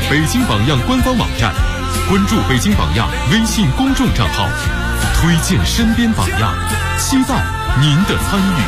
北京榜样官方网站，关注北京榜样微信公众账号，推荐身边榜样，期待您的参与。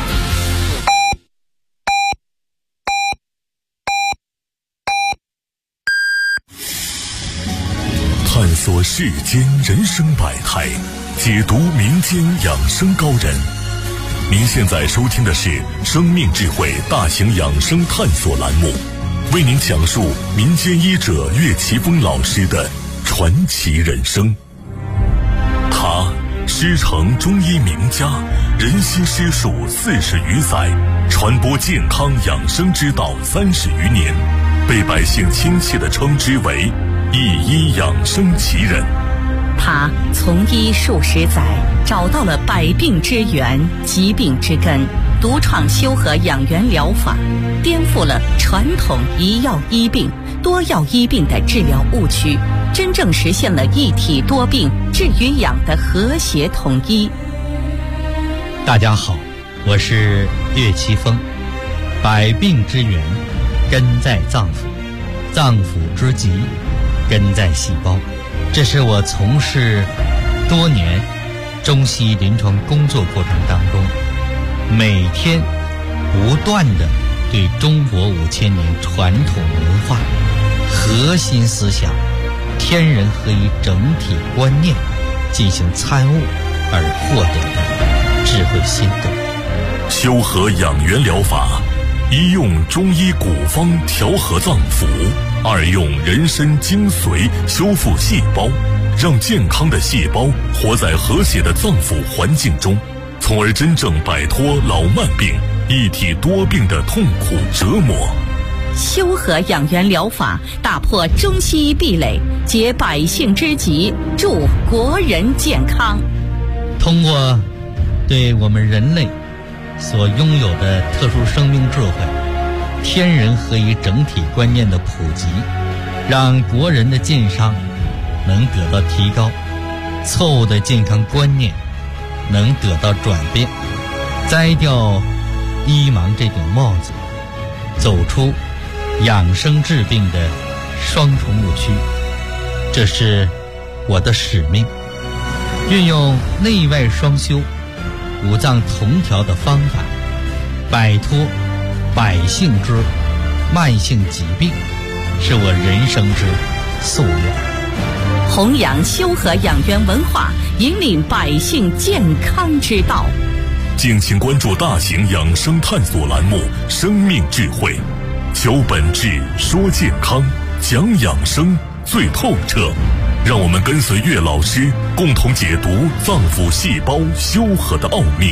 探索世间人生百态，解读民间养生高人。您现在收听的是生命智慧大型养生探索栏目，为您讲述民间医者岳奇峰老师的传奇人生。他师承中医名家，人心师术40余载，传播健康养生之道30余年，被百姓亲切地称之为一医养生奇人。 他从医数十载，找到了百病之源、疾病之根，独创修和养元疗法，颠覆了传统一药医病、多药医病的治疗误区，真正实现了一体多病治与养的和谐统一。 大家好，我是岳奇峰。百病之源根在脏腑，脏腑之疾根在细胞。这是我从事多年中西医临床工作过程当中，每天不断地对中国5000年传统文化核心思想天人合一整体观念进行参悟而获得的智慧心得。 修和养元疗法，一用中医古方调和脏腑，二用人参精髓修复细胞，让健康的细胞活在和谐的脏腑环境中，从而真正摆脱老慢病、一体多病的痛苦折磨。 修和养元疗法打破中西医壁垒，解百姓之急，助国人健康。 通过对我们人类所拥有的特殊生命智慧、天人合一整体观念的普及，让国人的健康能得到提高，错误的健康观念能得到转变，摘掉医盲这顶帽子，走出养生治病的双重误区。这是我的使命，运用内外双修、五脏同调的方法，摆脱百姓之慢性疾病，是我人生之夙愿。 弘扬修和养元文化，引领百姓健康之道。 敬请关注大型养生探索栏目《生命智慧》，求本质，说健康，讲养生最透彻。让我们跟随岳老师，共同解读脏腑细胞修和的奥秘。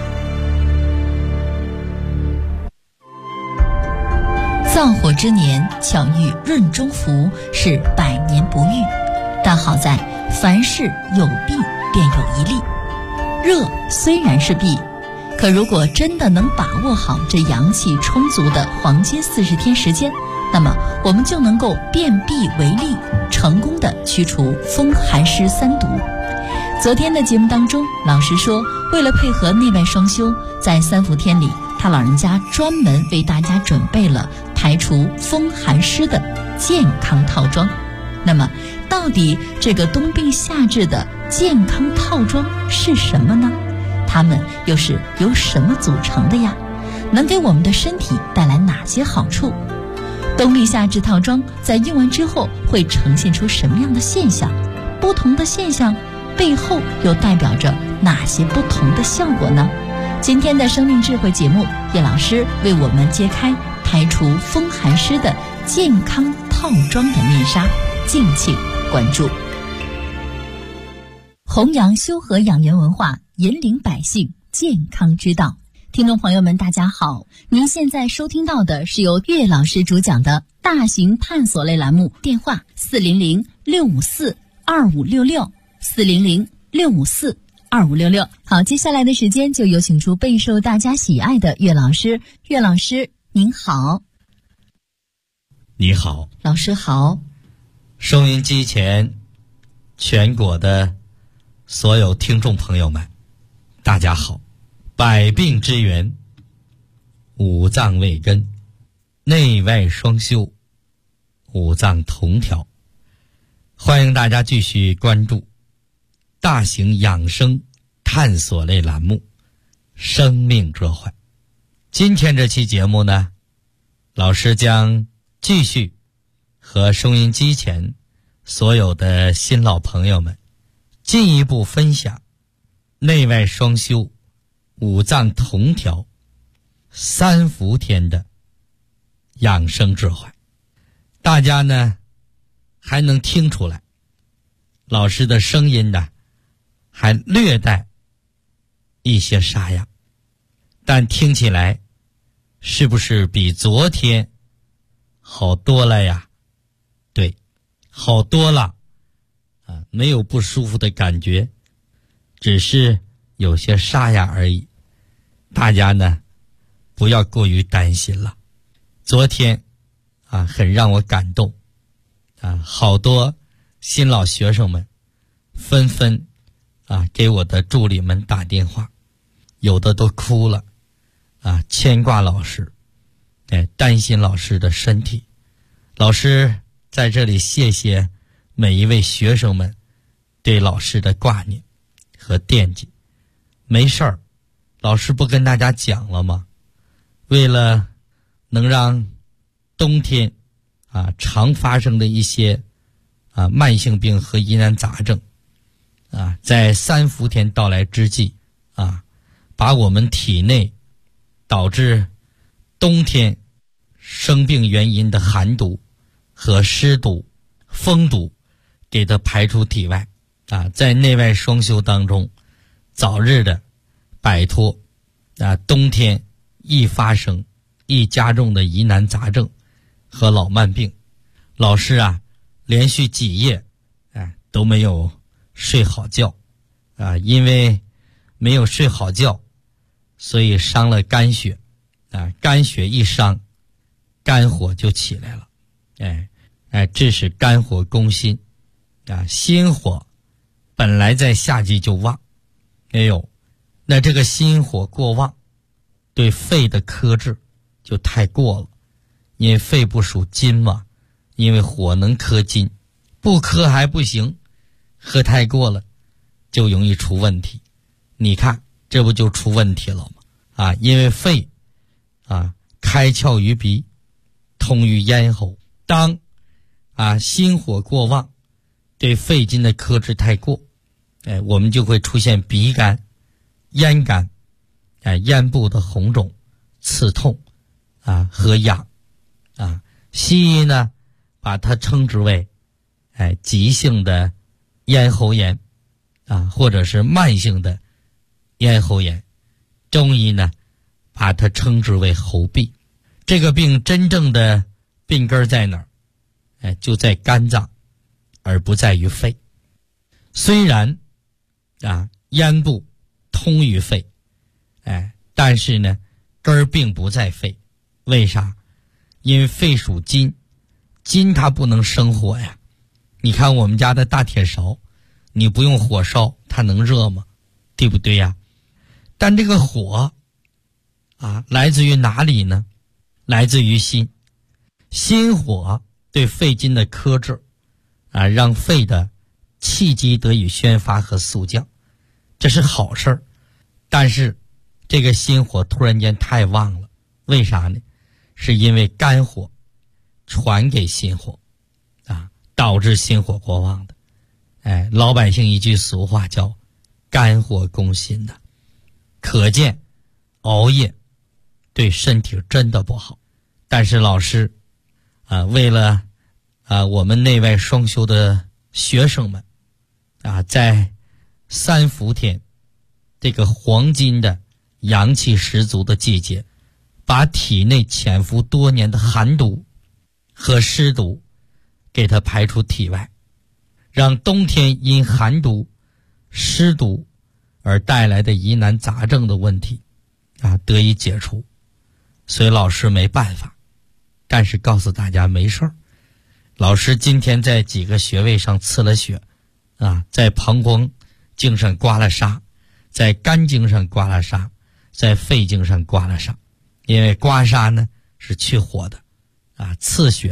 燥火之年，巧遇润中福，是百年不遇。但好在凡事有弊便有一利，热虽然是弊，可如果真的能把握好这阳气充足的黄金40天时间，那么我们就能够变弊为利，成功的驱除风寒湿3毒。昨天的节目当中，老师说，为了配合内外双修，在3伏天里，他老人家专门为大家准备了排除风寒湿的健康套装。那么到底这个冬病夏治的健康套装是什么呢？它们又是由什么组成的呀？能给我们的身体带来哪些好处？冬病夏治套装在用完之后会呈现出什么样的现象？不同的现象背后又代表着哪些不同的效果呢？今天的生命智慧节目，叶老师为我们揭开排除风寒湿的健康套装的面纱，敬请关注。弘扬修和养元文化，引领百姓健康之道。听众朋友们大家好，您现在收听到的是由岳老师主讲的大型探索类栏目，电话400-654-2566 400-654-2566。好，接下来的时间就有请出备受大家喜爱的岳老师。岳老师您好。 你好， 老师好。 收音机前全国的所有听众朋友们大家好。百病之源，五脏未根，内外双修， 五脏同调。欢迎大家继续关注大型养生探索类栏目《生命智慧》。今天这期节目呢，老师将继续和收音机前所有的新老朋友们进一步分享内外双修、五脏同调、三伏天的养生智慧。大家呢还能听出来，老师的声音呢还略带一些沙哑，但听起来是不是比昨天好多了呀？对，好多了啊，没有不舒服的感觉，只是有些沙哑而已。大家呢不要过于担心了。昨天啊很让我感动啊，好多新老学生们纷纷啊给我的助理们打电话，有的都哭了啊，牵挂老师，担心老师的身体。老师在这里谢谢每一位学生们对老师的挂念和惦记。没事儿，老师不跟大家讲了吗？为了能让冬天啊常发生的一些啊慢性病和疑难杂症啊，在三伏天到来之际啊，把我们体内导致冬天生病原因的寒毒和湿毒、风毒给它排出体外啊，在内外双修当中早日的摆脱啊冬天易发生易加重的疑难杂症和老慢病。老师啊连续几夜都没有睡好觉啊，因为没有睡好觉，所以伤了肝血啊，肝血一伤，肝火就起来了。这是肝火攻心啊，心火本来在夏季就旺，那这个心火过旺，对肺的克制就太过了，因为肺不属金嘛，因为火能克金，不克还不行，喝太过了就容易出问题。你看这不就出问题了吗？啊，因为肺啊开窍于鼻，通于咽喉，当啊心火过旺，对肺经的克制太过，我们就会出现鼻干、咽干，咽部的红肿、刺痛啊和痒啊。西医呢把它称之为急性的咽喉炎啊，或者是慢性的咽喉炎。中医呢把它称之为喉痹。这个病真正的病根在哪儿？就在肝脏，而不在于肺。虽然啊咽部通于肺，但是呢根儿并不在肺。为啥？因为肺属金，金它不能生火呀。你看我们家的大铁勺，你不用火烧它能热吗？对不对呀？但这个火啊来自于哪里呢？来自于心。心火对肺经的克制啊，让肺的气机得以宣发和肃降，这是好事儿。但是这个心火突然间太旺了，为啥呢？是因为肝火传给心火啊，导致心火过旺的。老百姓一句俗话叫肝火攻心的，可见熬夜对身体真的不好。但是老师啊，为了我们内外双修的学生们啊，在三伏天这个黄金的阳气十足的季节，把体内潜伏多年的寒毒和湿毒给它排出体外，让冬天因寒毒、湿毒而带来的疑难杂症的问题啊得以解除。所以老师没办法，但是告诉大家没事儿。老师今天在几个穴位上刺了血啊，在膀胱经上刮了痧，在肝经上刮了痧，在肺经上刮了痧。因为刮痧呢是去火的啊，刺血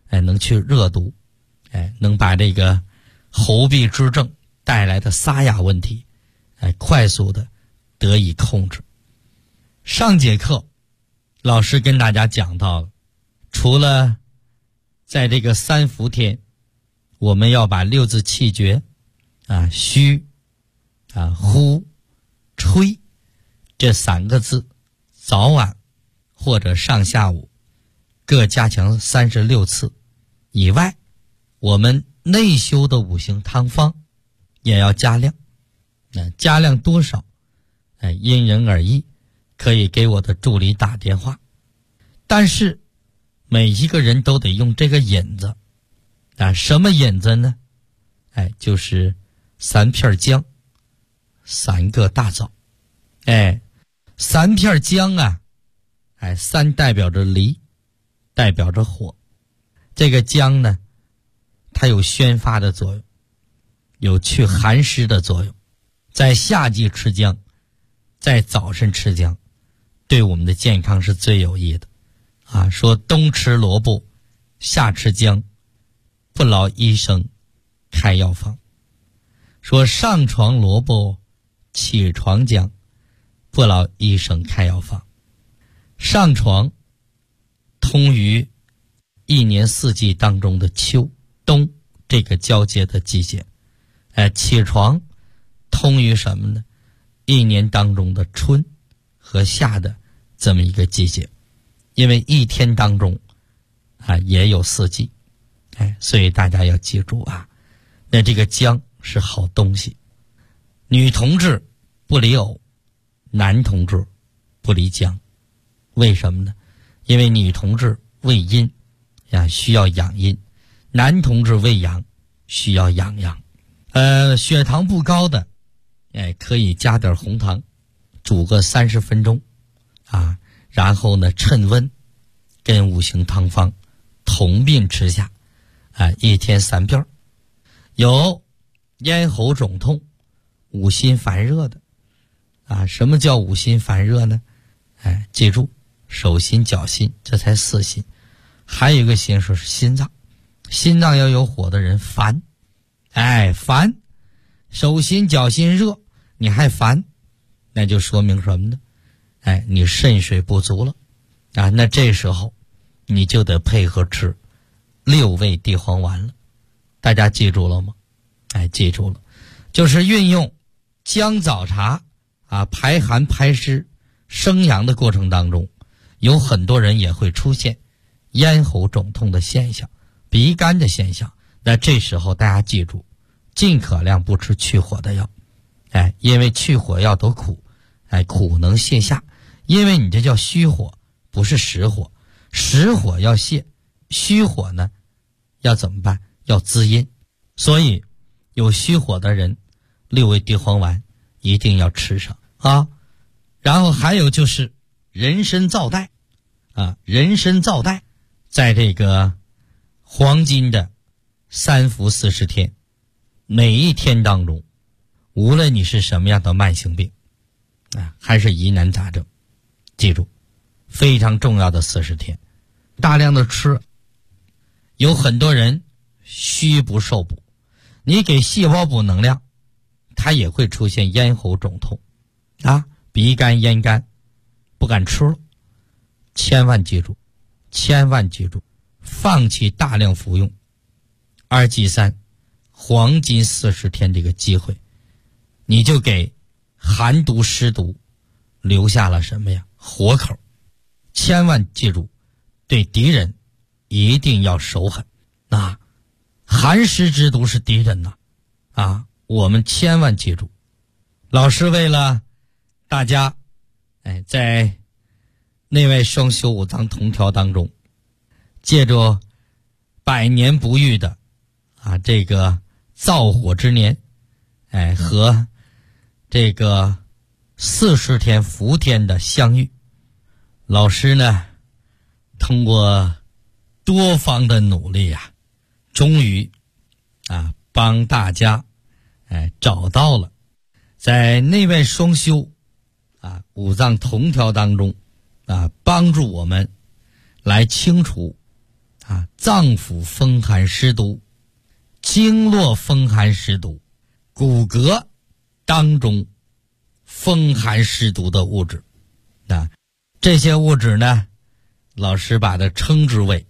能去热毒，能把这个喉痹之症带来的沙哑问题，快速的得以控制。上节课老师跟大家讲到了，除了在这个三伏天，我们要把六字气诀虚呼吹这3个字早晚或者上下午各加强36次以外，我们内修的五行汤方也要加量。加量多少因人而异，可以给我的助理打电话。但是每一个人都得用这个引子什么引子呢？就是3片姜，3个大枣。3片姜3代表着离，代表着火。这个姜呢，它有宣发的作用，有去寒湿的作用。在夏季吃姜，在早晨吃姜，对我们的健康是最有益的。说冬吃萝卜，夏吃姜，不劳医生开药方。说上床萝卜，起床姜，不劳医生开药方。上床通于一年4季当中的秋冬这个交接的季节，起床通于什么呢？一年当中的春和夏的这么一个季节。因为一天当中也有4季，所以大家要记住那这个姜是好东西。女同志不离藕，男同志不离姜。为什么呢？因为女同志为阴需要养阴，男同志为阳需要养阳。血糖不高的可以加点红糖，煮个30分钟然后呢趁温跟五行汤方同并吃下1天3片。有咽喉肿痛、五心烦热的什么叫五心烦热呢？记住，手心脚心这才4心，还有一个心是心脏。心脏要有火的人烦，烦，手心脚心热你还烦，那就说明什么呢？你肾水不足了那这时候你就得配合吃6味地黄丸了。大家记住了吗？记住了，就是运用姜枣茶排寒排湿生阳的过程当中，有很多人也会出现咽喉肿痛的现象、鼻干的现象。那这时候大家记住，尽可量不吃去火的药，因为去火药都苦，苦能泻下。因为你这叫虚火，不是实火，实火要泻，虚火呢要怎么办？要滋阴。所以有虚火的人6味地黄丸一定要吃上然后还有就是人参皂带人参皂带在这个黄金的3伏40天，每一天当中，无论你是什么样的慢性病还是疑难杂症，记住非常重要的40天，大量的吃。有很多人虚不受补，你给细胞补能量，它也会出现咽喉肿痛鼻干咽干，不敢吃了。千万记住，放弃大量服用2G3黄金40天这个机会，你就给寒毒湿毒留下了什么呀？活口。千万记住，对敌人一定要手狠寒湿之毒是敌人我们千万记住。老师为了大家在内外双修五脏同调当中，借着百年不遇的这个燥火之年和这个40天伏天的相遇，老师呢通过多方的努力终于帮大家找到了在内外双修五脏同调当中帮助我们来清除脏腑风寒湿毒，经络风寒湿毒，骨骼当中风寒湿毒的物质。这些物质呢，老师把它称之为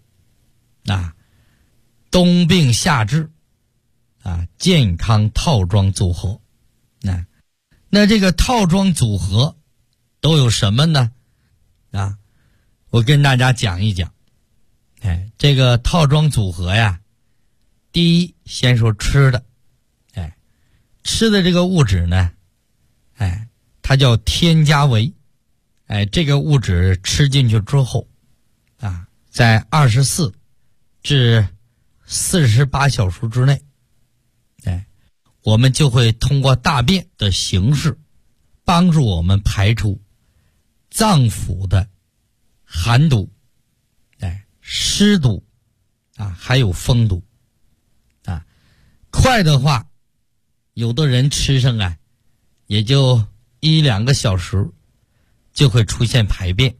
冬病夏治健康套装组合。那这个套装组合都有什么呢？我跟大家讲一讲。这个套装组合呀，第一先说吃的。吃的这个物质呢，它叫添加维。这个物质吃进去之后在24至48小时之内，我们就会通过大便的形式帮助我们排出脏腑的寒毒、湿毒还有风毒。快的话，有的人吃上也就1-2个小时就会出现排便。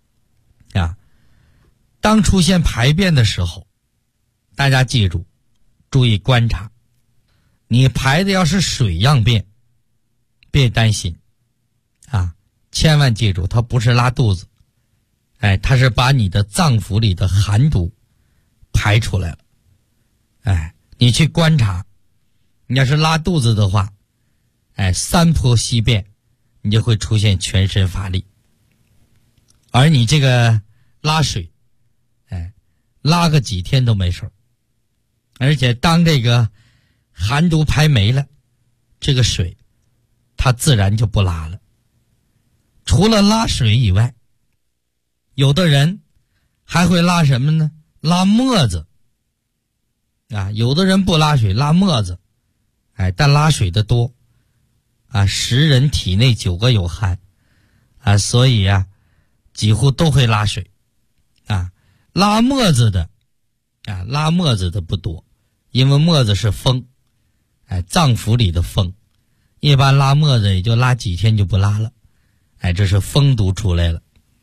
当出现排便的时候，大家记住，注意观察。你排的要是水样便，别担心千万记住，它不是拉肚子，它是把你的脏腑里的寒毒排出来了。你去观察，你要是拉肚子的话，3波稀便，你就会出现全身乏力。而你这个拉水，拉个几天都没事，而且当这个寒毒排没了，这个水它自然就不拉了。除了拉水以外，有的人还会拉什么呢？拉沫子。有的人不拉水，拉沫子。但拉水的多。10人体内9个有寒。所以几乎都会拉水。拉沫子的不多，因为沫子是风，脏腑里的风，一般拉沫子也就拉几天就不拉了。这是风毒出来了。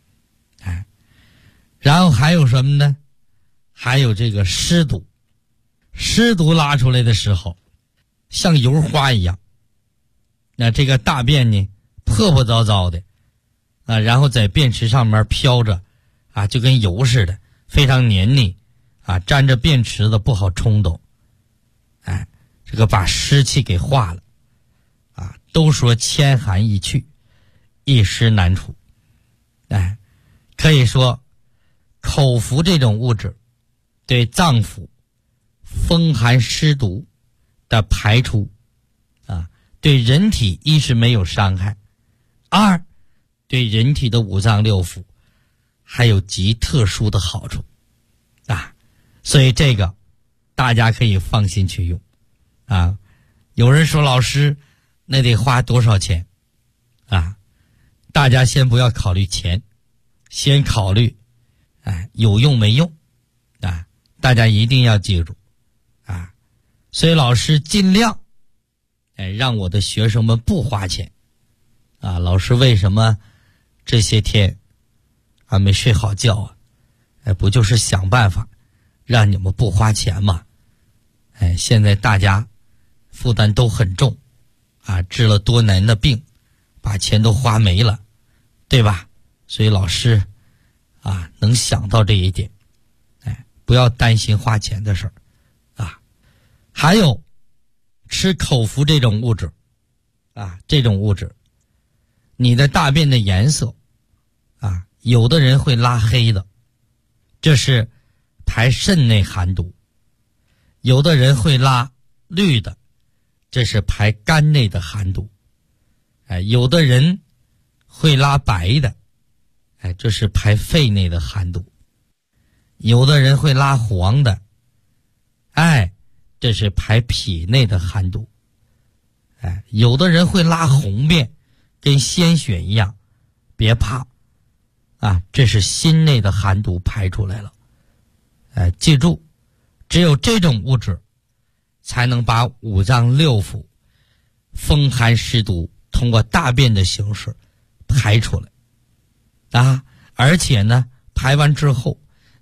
然后还有什么呢？还有这个湿毒。湿毒拉出来的时候像油花一样，这个大便呢破破糟糟的然后在便池上面飘着就跟油似的，非常黏腻沾着便池子不好冲动。这个把湿气给化了都说千寒易去，一湿难除。可以说口服这种物质对脏腑风寒湿毒的排出对人体一是没有伤害，二对人体的五脏六腑还有极特殊的好处所以这个大家可以放心去用有人说老师那得花多少钱大家先不要考虑钱，先考虑有用没用大家一定要记住所以老师尽量让我的学生们不花钱老师为什么这些天没睡好觉不就是想办法让你们不花钱吗？现在大家负担都很重治了多难的病，把钱都花没了，对吧？所以老师能想到这一点，不要担心花钱的事儿还有吃口服这种物质这种物质你的大便的颜色有的人会拉黑的，这是排肾内寒毒；有的人会拉绿的，这是排肝内的寒毒；有的人会拉白的，这是排肺内的寒毒；有的人会拉黄的，这是排脾内的寒毒；有的人会拉红便，跟鲜血一样，别怕这是心内的寒毒排出来了。记住，只有这种物质才能把五脏六腑风寒湿毒通过大便的形式排出来而且呢，排完之后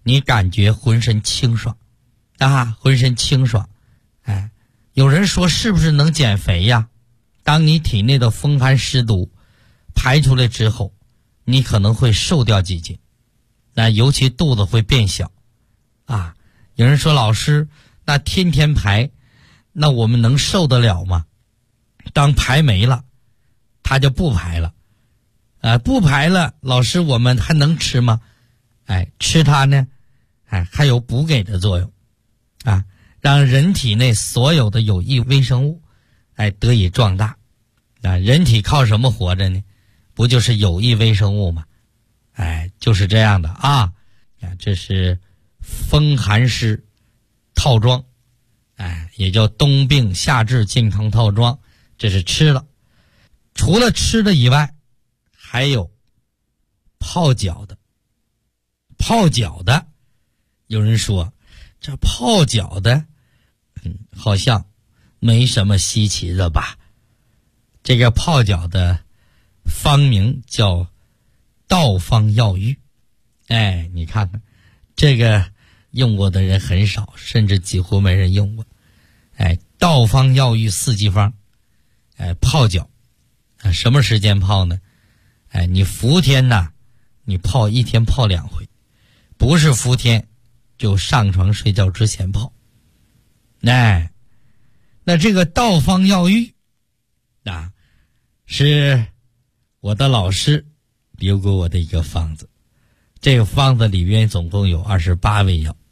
你感觉浑身清爽啊，浑身清爽。有人说是不是能减肥呀？当你体内的风寒湿毒排出来之后，你可能会瘦掉几斤，尤其肚子会变小啊。有人说老师，那天天排，那我们能受得了吗？当排没了，它就不排了，不排了，老师我们还能吃吗？吃它呢，还有补给的作用啊，让人体内所有的有益微生物得以壮大啊。人体靠什么活着呢？不就是有益微生物吗？就是这样的啊。这是风寒湿套装，也叫冬病夏治健康套装，这是吃了。除了吃的以外，还有泡脚的。泡脚的，有人说这泡脚的好像没什么稀奇的吧。这个泡脚的方名叫道方药浴。你看看这个用过的人很少，甚至几乎没人用过。道方药浴四季方，泡脚什么时间泡呢？你伏天呢，你泡一天泡2回，不是伏天就上床睡觉之前泡。那这个道方药浴是我的老师留给我的一个方子。这个方子里边总共有28味药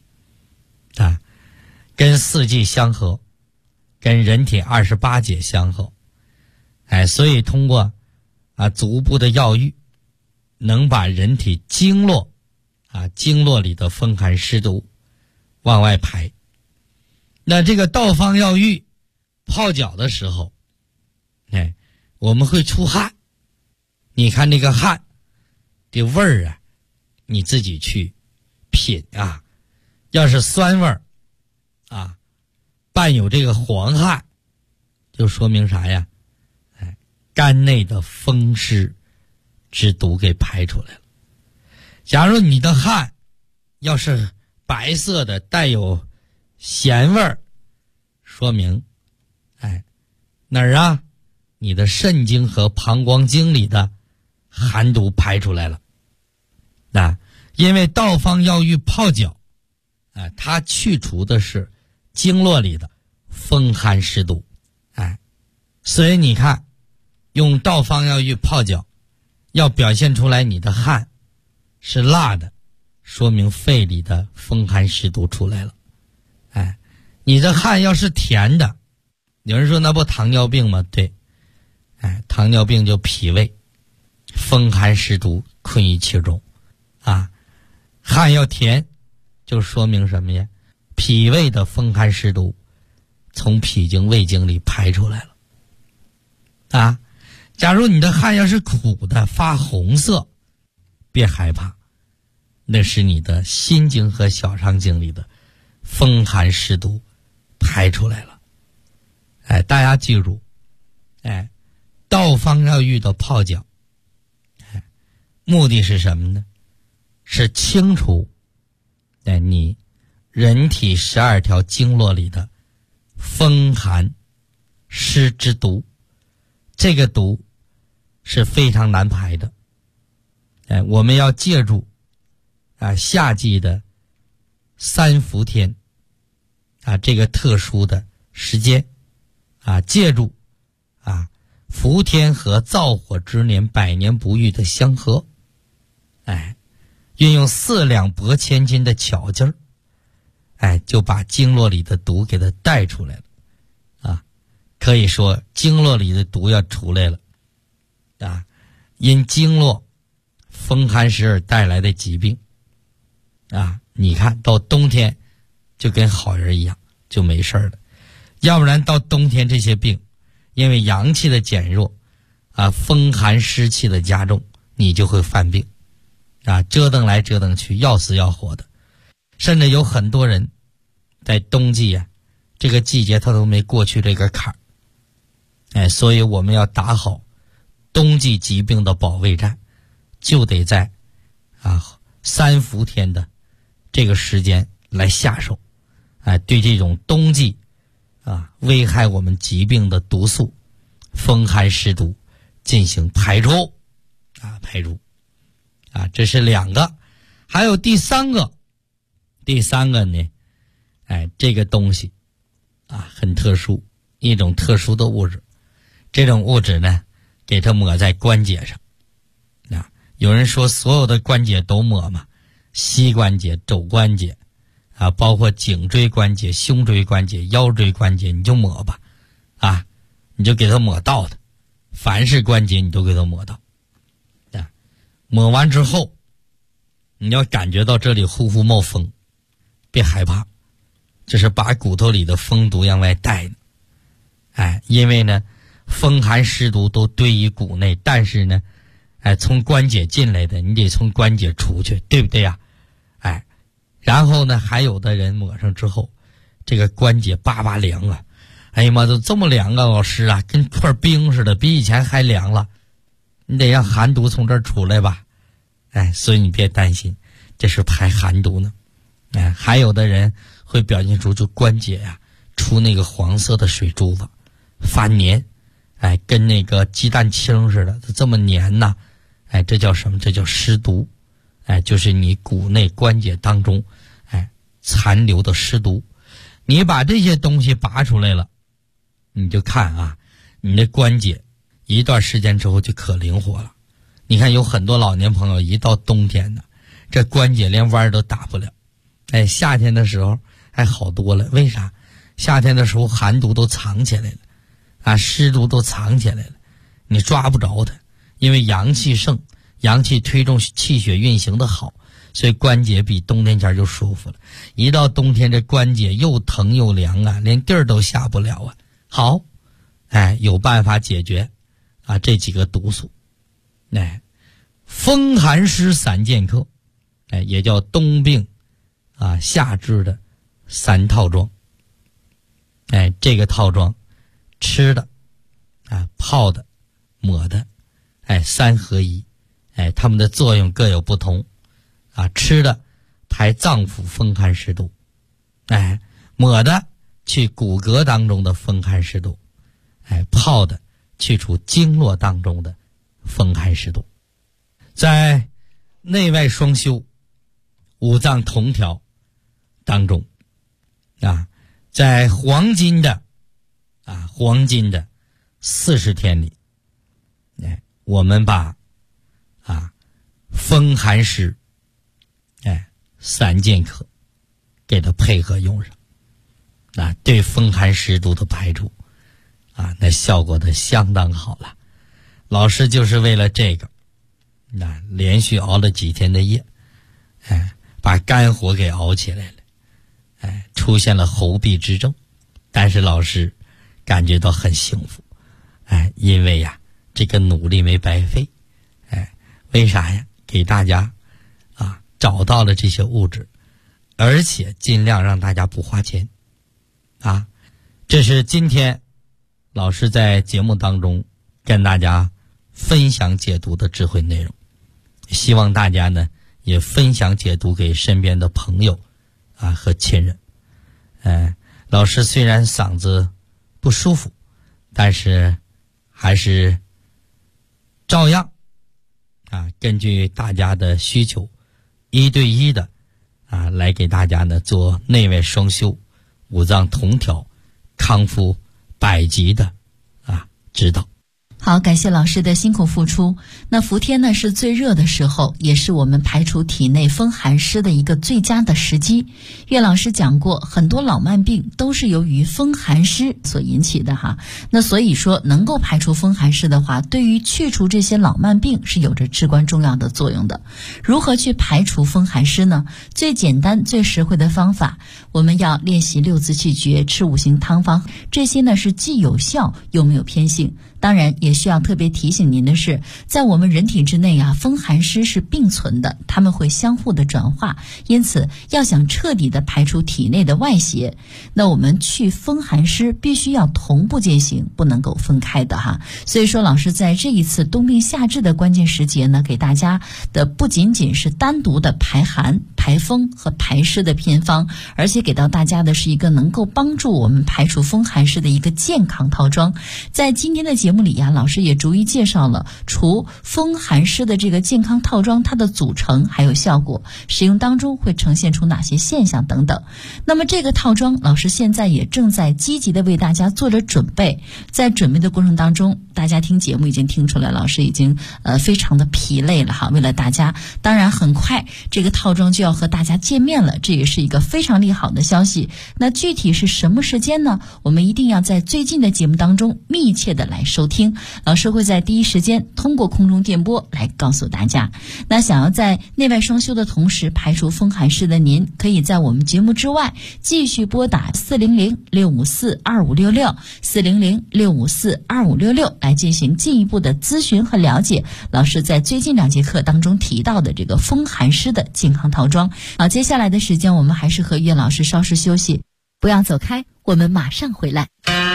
跟四季相合，跟人体28节相合。所以通过足部的药浴，能把人体经络里的风寒湿毒往外排。那这个道方药浴泡脚的时候，我们会出汗。你看那个汗的味儿你自己去品啊。要是酸味儿伴有这个黄汗，就说明啥呀？肝内的风湿之毒给排出来了。假如你的汗要是白色的，带有咸味儿，说明哪儿你的肾经和膀胱经里的寒毒排出来了。因为道方药浴泡脚它去除的是经络里的风寒湿毒。所以你看用道方药浴泡脚，要表现出来你的汗是辣的，说明肺里的风寒湿毒出来了。你的汗要是甜的，有人说那不糖尿病吗？对，糖尿病就脾胃风寒湿毒困于其中汗要甜，就说明什么呀？脾胃的风寒湿毒从脾经胃经里排出来了假如你的汗要是苦的发红色，别害怕，那是你的心经和小肠经里的风寒湿毒排出来了。大家记住道方药浴的泡脚目的是什么呢？是清除你人体12条经络里的风寒湿之毒。这个毒是非常难排的。我们要借助夏季的3伏天这个特殊的时间借助伏天和燥火之年百年不遇的相合，运用4两拨千斤的巧劲儿，就把经络里的毒给它带出来了可以说经络里的毒要出来了因经络风寒湿而带来的疾病你看到冬天就跟好人一样，就没事了。要不然到冬天这些病因为阳气的减弱风寒湿气的加重，你就会犯病折腾来折腾去，要死要活的。甚至有很多人在冬季这个季节他都没过去这个坎儿所以我们要打好冬季疾病的保卫战，就得在3伏天的这个时间来下手，对这种冬季危害我们疾病的毒素风寒湿毒进行排除。这是2个。还有第三个呢，这个东西很特殊，一种特殊的物质。这种物质呢，给它抹在关节上。有人说所有的关节都抹嘛，膝关节、肘关节包括颈椎关节、胸椎关节、腰椎关节，你就抹吧，你就给它抹到的，凡是关节你都给它抹到。抹完之后，你要感觉到这里呼呼冒风，别害怕，这是把骨头里的风毒往外带的。因为呢，风寒湿毒都堆于骨内，但是呢，从关节进来的，你得从关节出去，对不对呀？然后呢，还有的人抹上之后，这个关节叭叭凉啊！哎呀妈，都这么凉啊，老师啊，跟块冰似的，比以前还凉了。你得让寒毒从这儿出来吧？所以你别担心，这是排寒毒呢。还有的人会表现出就关节出那个黄色的水珠子，发黏，跟那个鸡蛋清似的，这么黏呐。这叫什么？这叫湿毒。就是你骨内关节当中残留的湿毒。你把这些东西拔出来了，你就看你的关节一段时间之后就可灵活了。你看有很多老年朋友一到冬天呢，这关节连弯都打不了。夏天的时候还好多了。为啥？夏天的时候寒毒都藏起来了湿毒都藏起来了，你抓不着它，因为阳气盛，阳气推动气血运行的好，所以关节比冬天前就舒服了。一到冬天，这关节又疼又凉连地儿都下不了好，有办法解决这几个毒素。风寒湿散健克，也叫冬病夏治的3套装。这个套装吃的泡的抹的3合一。它们的作用各有不同吃的排脏腑风寒湿毒，抹的去骨骼当中的风寒湿毒，泡的去除经络当中的风寒湿毒。在内外双修、五脏同调当中在黄金的40天里，我们把风寒湿散健克给它配合用上，对风寒湿毒的排除那效果的相当好了。老师就是为了这个连续熬了几天的夜，把肝火给熬起来了，出现了喉痹之症，但是老师感觉到很幸福，因为这个努力没白费。为啥呀？给大家找到了这些物质，而且尽量让大家不花钱这是今天老师在节目当中跟大家分享解读的智慧内容，希望大家呢也分享解读给身边的朋友和亲人。老师虽然嗓子不舒服，但是还是照样根据大家的需求，1对1的来给大家呢做内外双修、五脏同调、康复百疾的指导。 好，感谢老师的辛苦付出。那伏天呢是最热的时候，也是我们排除体内风寒湿的一个最佳的时机。岳老师讲过，很多老慢病都是由于风寒湿所引起的那所以说能够排除风寒湿的话，对于去除这些老慢病是有着至关重要的作用的。如何去排除风寒湿呢？最简单最实惠的方法，我们要练习6字气诀，吃5行汤方，这些呢是既有效又没有偏性，当然也也需要特别提醒您的是，在我们人体之内啊，风寒湿是并存的，它们会相互的转化，因此要想彻底的排除体内的外邪，那我们去风寒湿必须要同步进行，不能够分开的哈。所以说老师在这一次冬病夏治的关键时节呢，给大家的不仅仅是单独的排寒、排风和排湿的偏方，而且给到大家的是一个能够帮助我们排除风寒湿的一个健康套装。在今天的节目里呀，老师也逐一介绍了除风寒湿的这个健康套装它的组成还有效果，使用当中会呈现出哪些现象等等。那么这个套装老师现在也正在积极的为大家做着准备，在准备的过程当中，大家听节目已经听出来老师已经非常的疲累了哈。为了大家，当然很快这个套装就要和大家见面了，这也是一个非常利好的消息。那具体是什么时间呢？我们一定要在最近的节目当中密切的来收听，老师会在第一时间通过空中电波来告诉大家。那想要在内外双修的同时排除风寒湿的您，可以在我们节目之外继续拨打400-654-2566 400-654-2566来进行进一步的咨询和了解老师在最近2节课当中提到的这个风寒湿的健康套装。好，接下来的时间我们还是和岳老师稍事休息，不要走开，我们马上回来。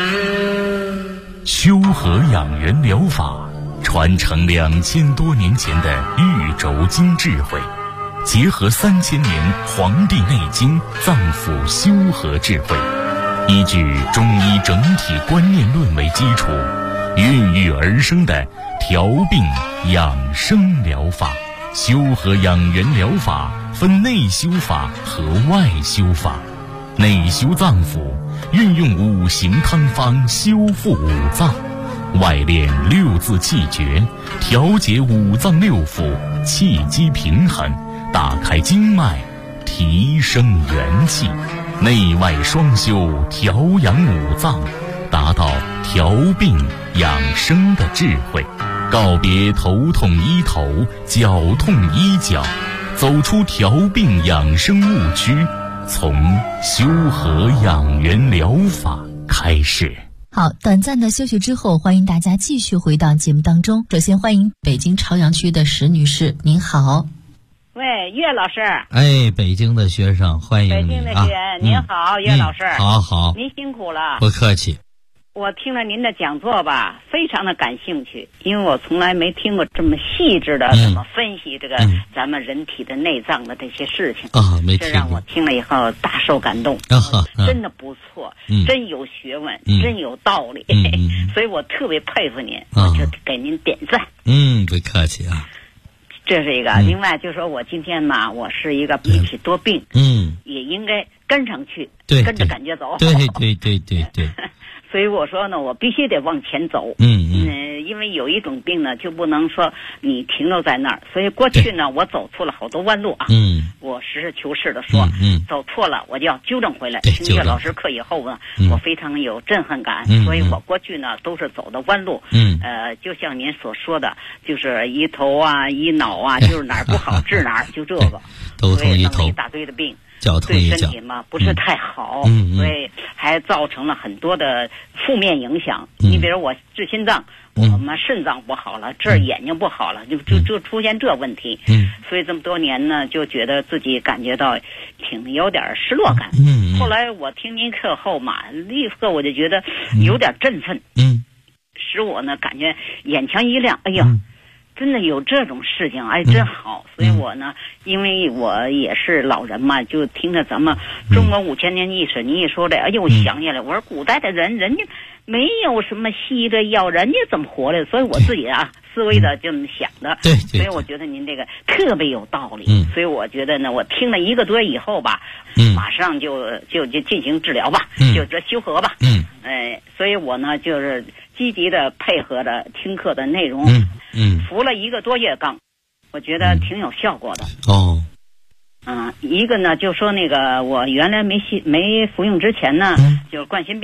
修和养元疗法传承2000多年前的玉轴经智慧，结合3000年《黄帝内经》脏腑修和智慧，依据中医整体观念论为基础，孕育而生的调病养生疗法。修和养元疗法分内修法和外修法。内修脏腑，运用5行汤方修复5脏；外练6字气诀，调节5脏6腑，气机平衡，打开经脉，提升元气。内外双修，调养5脏，达到调病养生的智慧。告别头痛医头，脚痛医脚，走出调病养生误区，从修和养元疗法开始。 好，短暂的休息之后，欢迎大家继续回到节目当中。首先欢迎北京朝阳区的石女士，您好。 喂，岳老师。 哎，北京的学生欢迎你。 北京的学员，您好，岳老师。 好好， 您辛苦了。 不客气。 我听了您的讲座吧，非常的感兴趣，因为我从来没听过这么细致的怎么分析这个咱们人体的内脏的这些事情啊，没听过。 这让我听了以后大受感动，真的不错，真有学问，真有道理，所以我特别佩服您，我就给您点赞。 不客气啊。 这是一个，另外就说我今天嘛，我是一个比起多病，也应该跟上去，跟着感觉走。 对。 所以我说呢，我必须得往前走。因为有一种病呢，就不能说你停留在那儿。所以过去呢，我走错了好多弯路啊。我实事求是的说，走错了我就要纠正回来。听岳老师课以后呢，我非常有震撼感。所以我过去呢都是走的弯路。就像您所说的，就是医头啊、医脑啊，就是哪儿不好治哪儿，就这个。 头痛医头， 所以弄了一大堆的病。 对身体嘛不是太好，所以还造成了很多的负面影响。你比如我治心脏，我们肾脏不好了，这儿眼睛不好了，就出现这问题。所以这么多年呢，就觉得自己感觉到挺有点失落感。后来我听您课后嘛，立刻我就觉得有点振奋，使我呢感觉眼前一亮。哎呀，真的有这种事情，哎，真好。所以我呢，因为我也是老人嘛，就听着咱们中国5000年历史，你一说这，哎呦，我想起来，我说古代的人家没有什么西医的药，人家怎么活的？所以我自己啊，思维的就这么想的。 对。 所以我觉得您这个特别有道理。所以我觉得呢，我听了1个多月以后吧，马上就进行治疗吧，就这修和吧。所以我呢就是积极的配合着听课的内容。服了1个多月刚，我觉得挺有效果的。一个呢就说那个我原来没服用之前呢，就是冠心病，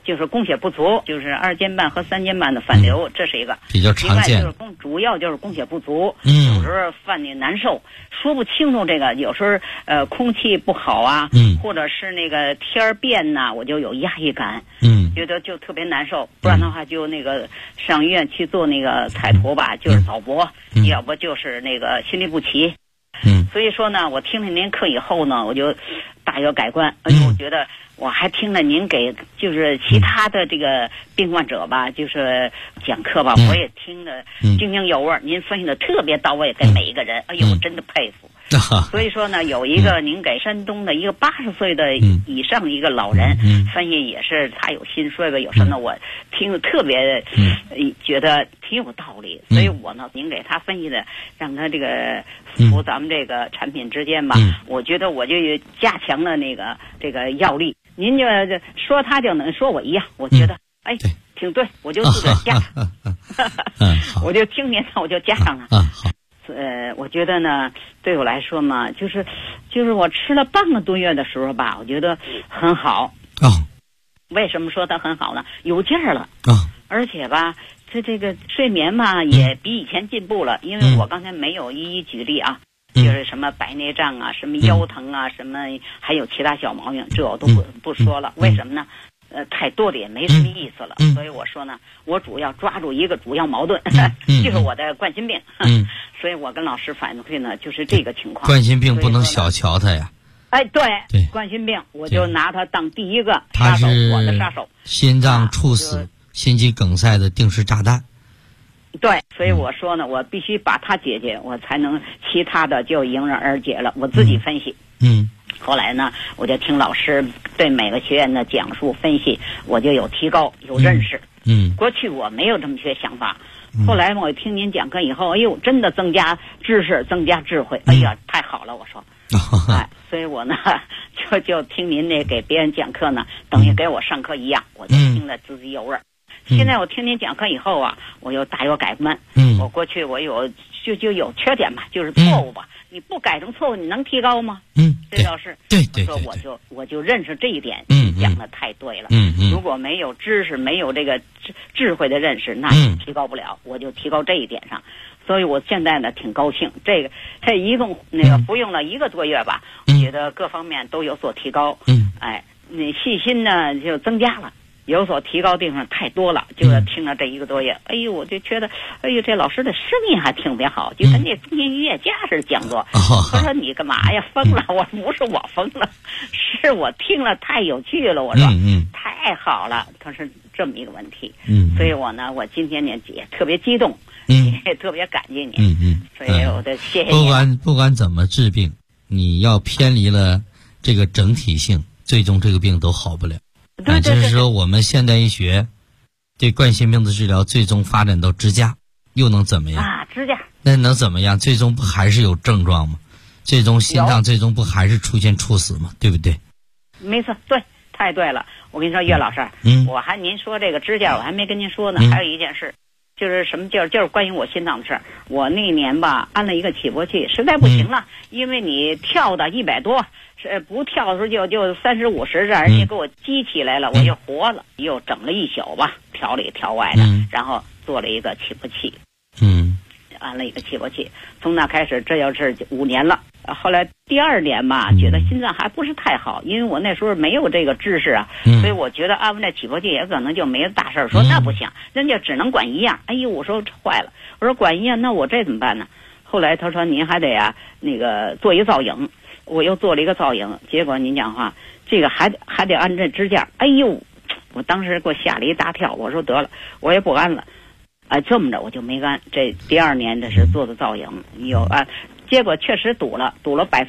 就是供血不足，就是2间半和3间半的反流，这是一个比较常见。 另外就是主要就是供血不足，有时候犯的难受，说不清楚这个，有时候空气不好啊，或者是那个天儿变呐，我就有压抑感，觉得就特别难受，不然的话就那个上医院去做那个彩图吧，就是早搏，要不就是那个心律不齐。所以说呢，我听了您课以后呢，我就大有改观。我觉得我还听了您给就是其他的这个病患者吧，就是讲课吧，我也听得津津有味。您分析的特别到位，给每一个人，哎呦，我真的佩服。所以说呢，有一个您给山东的一个80岁的以上一个老人分析，也是他有心说个有什么，我听得特别觉得挺有道理。所以我呢，您给他分析的，让他这个服咱们这个产品之间吧，我觉得我就加强了这个药力。您就说他就能说我一样，我觉得哎挺对，我就自个儿加上，我就听您的，我就加上了。 好。 我觉得呢，对我来说嘛，就是我吃了半个多月的时候吧，我觉得很好。为什么说它很好呢？有劲儿了。而且吧，这个睡眠嘛，也比以前进步了。因为我刚才没有一一举例啊，就是什么白内障啊，什么腰疼啊，什么还有其他小毛病，这我都不说了。为什么呢？太多的也没什么意思了。所以我说呢，我主要抓住一个主要矛盾，就是我的冠心病。所以我跟老师反馈呢，就是这个情况。 冠心病不能小瞧它呀。 对，冠心病我就拿它当第一个杀手， 我的杀手。 心脏猝死、心肌梗塞的定时炸弹。 对，所以我说呢，我必须把它解决，我才能其他的就迎刃而解了。我自己分析。后来呢，我就听老师对每个学员的讲述分析，我就有提高，有认识。过去我没有这么些想法。后来我听您讲课以后，哎呦，真的增加知识，增加智慧，哎呀，太好了！我说，所以我呢就听您那给别人讲课呢，等于给我上课一样，我就听得津津有味。现在我听您讲课以后啊，我又大有改观。我过去我有就有缺点吧，就是错误吧。你不改成错误，你能提高吗？这倒是。对。我就认识这一点。讲的太对了。如果没有知识，没有这个智慧的认识，那也提高不了。我就提高这一点上，所以我现在呢挺高兴。这一共服用了1个多月吧，我觉得各方面都有所提高。你信心呢就增加了。有所提高地方太多了，就是听了这1个多月，哎呦，我就觉得，哎呦，这老师的声音还特别好，就跟那中年音乐家似的讲座。他说你干嘛呀？疯了？我不是我疯了，是我听了太有趣了。我说，太好了。他是这么一个问题。所以我呢，我今天呢也特别激动，也特别感激你。所以我的谢谢你。 不管怎么治病，你要偏离了这个整体性，最终这个病都好不了。就是说我们现代医学对冠心病的治疗最终发展到支架，又能怎么样？ 支架那能怎么样？最终不还是有症状吗？最终心脏最终不还是出现猝死吗？对不对？ 没错，对，太对了。我跟你说，岳老师，您说这个支架我还没跟您说呢。还有一件事，就是什么就是关于我心脏的事儿。我那年吧安了一个起搏器，实在不行了，因为你跳到100多。不跳的时候就30、50，让人家给我激起来了，我就活了，又整了1宿吧，调里调外的，然后做了一个起搏器，安了一个起搏器。从那开始，这要是5年了。后来第2年吧，觉得心脏还不是太好，因为我那时候没有这个知识啊，所以我觉得安完这起搏器也可能就没大事儿。说那不行，人家只能管1样。哎呦，我说坏了，我说管1样，那我这怎么办呢？后来他说您还得那个做一造影。我又做了一个造影，结果您讲话，这个还得安这支架。哎呦，我当时给我吓了一大跳。我说得了，我也不安了。这么着我就没安。这第2年这是做的造影，结果确实堵了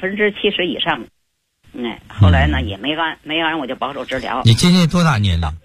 70%以上。后来呢也没安，我就保守治疗。 你今年多大年龄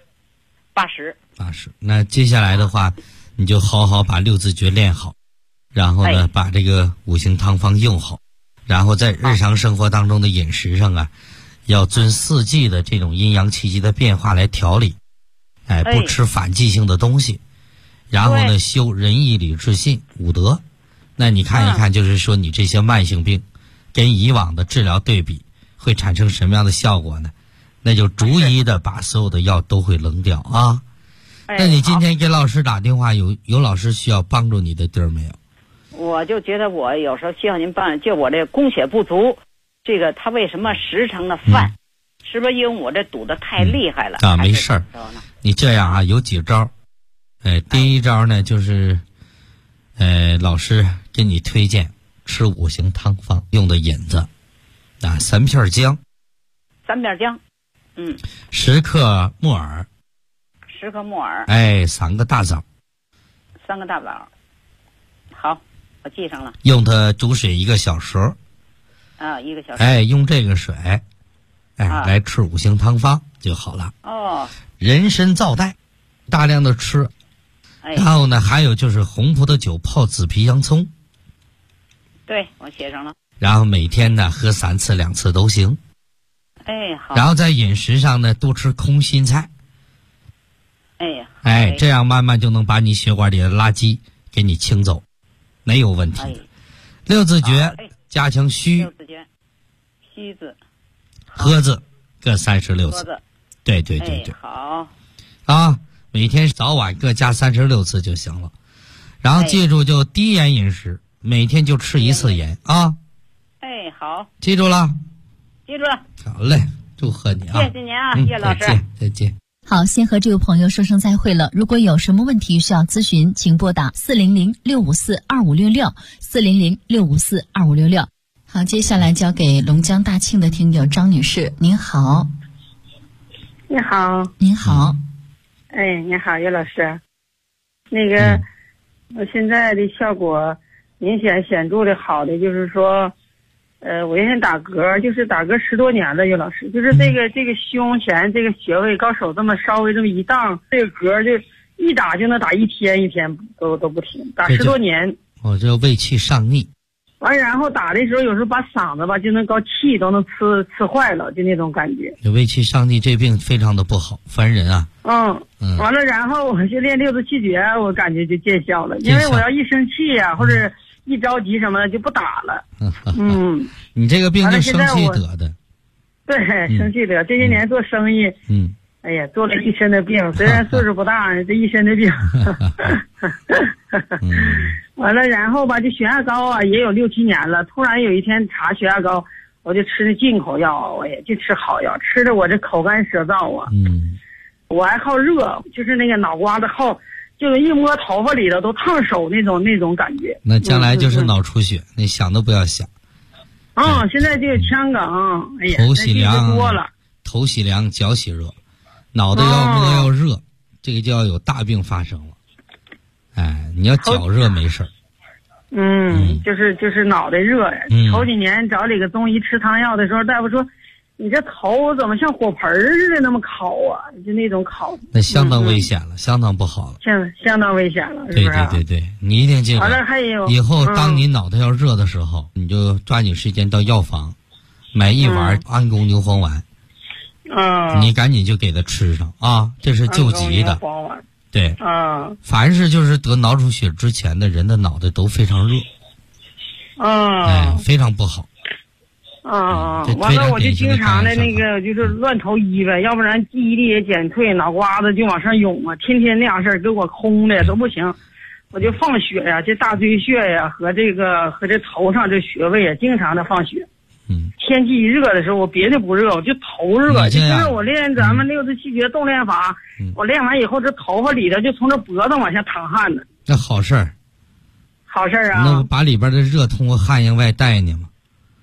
？80。 那接下来的话，你就好好把6字诀练好，然后呢，把这个5行汤方用好。然后在日常生活当中的饮食上啊，要遵4季的这种阴阳气机的变化来调理，不吃反季性的东西。然后呢，修仁义礼智信5德。那你看一看，就是说你这些慢性病跟以往的治疗对比会产生什么样的效果呢？ 那就逐一的把所有的药都会扔掉啊。那你今天给老师打电话，有老师需要帮助你的地儿没有？ 我就觉得我有时候需要您帮，就我这供血不足，这个他为什么时成的犯？是不是因为我这堵得太厉害了？ 没事儿，你这样啊，有几招。第一招呢，就是老师给你推荐吃5行汤方用的引子啊，3片姜 ，3片姜 ，10克木耳 ，10克木耳 ，3个大枣 ，3个大枣。好，我记上了。 用它煮水1个小时啊，1个小时。 用这个水来吃5行汤方就好了。人参皂带大量的吃。然后呢，还有就是红葡萄酒泡紫皮洋葱。 对，我写上了。 然后每天呢喝3次2次都行。 好。 然后在饮食上呢多吃空心菜。这样慢慢就能把你血管里的垃圾给你清走，没有问题的。6字诀加强虚。6 字诀，虚字， 喝字各36次。对。 好。 啊。每天早晚各加36次就行了，然后记住就低盐饮食，每天就吃1次盐啊。 好， 记住了。好嘞，祝贺你啊！ 谢谢您啊，叶老师。 再见。 好，先和这位朋友说声再会了。如果有什么问题需要咨询，请拨打400-654-2566，400-654-2566。好，接下来交给龙江大庆的听友张女士，您好。 你好。 您好。 你好，叶老师。那个，我现在的效果明显显著的好的，就是说，我原先打嗝，就是打嗝10多年了，叶老师，就是这个胸前这个穴位，高手这么稍微这么一荡，这个嗝就一打就能打一天都不停，打10多年。 这胃气上逆。 完，然后打的时候，有时候把嗓子吧就能搞气都能吃坏了，就那种感觉。 胃气上逆这病非常的不好，烦人啊。 完了，然后我就练6字气诀，我感觉就见效了。因为我要一生气呀，或者一着急什么的就不打了。 你这个病是生气得的。 对，生气得。这些年做生意，做了一身的病，虽然岁数不大，这一身的病。完了，然后吧，这血压高啊，也有6、7年了。突然有一天查血压高，我就吃那进口药，我也就吃好药，吃的我这口干舌燥啊。我还好热，就是那个脑瓜子好，就是一摸头发里头都烫手那种感觉。 那将来就是脑出血，你想都不要想。 现在就有腔梗， 头洗凉多了， 头洗凉，脚洗热，脑袋要热，这个就要有大病发生了。你要脚热没事儿。 就是脑袋热呀。头几年找几个中医吃汤药的时候，大夫说你这头怎么像火盆似的那么烤啊？就那种烤。 那相当危险了，相当不好了。 相当危险了，是不是？ 对，你一定记住。 完了还有以后当你脑袋要热的时候，你就抓紧时间到药房买1丸安宫牛黄丸。你赶紧就给他吃上啊，这是救急的。对，凡是就是得脑出血之前的人的脑袋都非常热，非常不好。 完了我就经常的那个就是乱投医呗，要不然记忆力也减退，脑瓜子就往上涌啊，天天那样事儿给我空的都不行，我就放血呀，这大椎穴呀和这头上这穴位啊，经常的放血。天气一热的时候，我别的不热，我就头热。就是我练咱们6字气诀动练法，我练完以后，这头发里头就从这脖子往下淌汗呢。 那好事儿。 好事儿啊！ 那把里边的热通过汗液外带呢吗？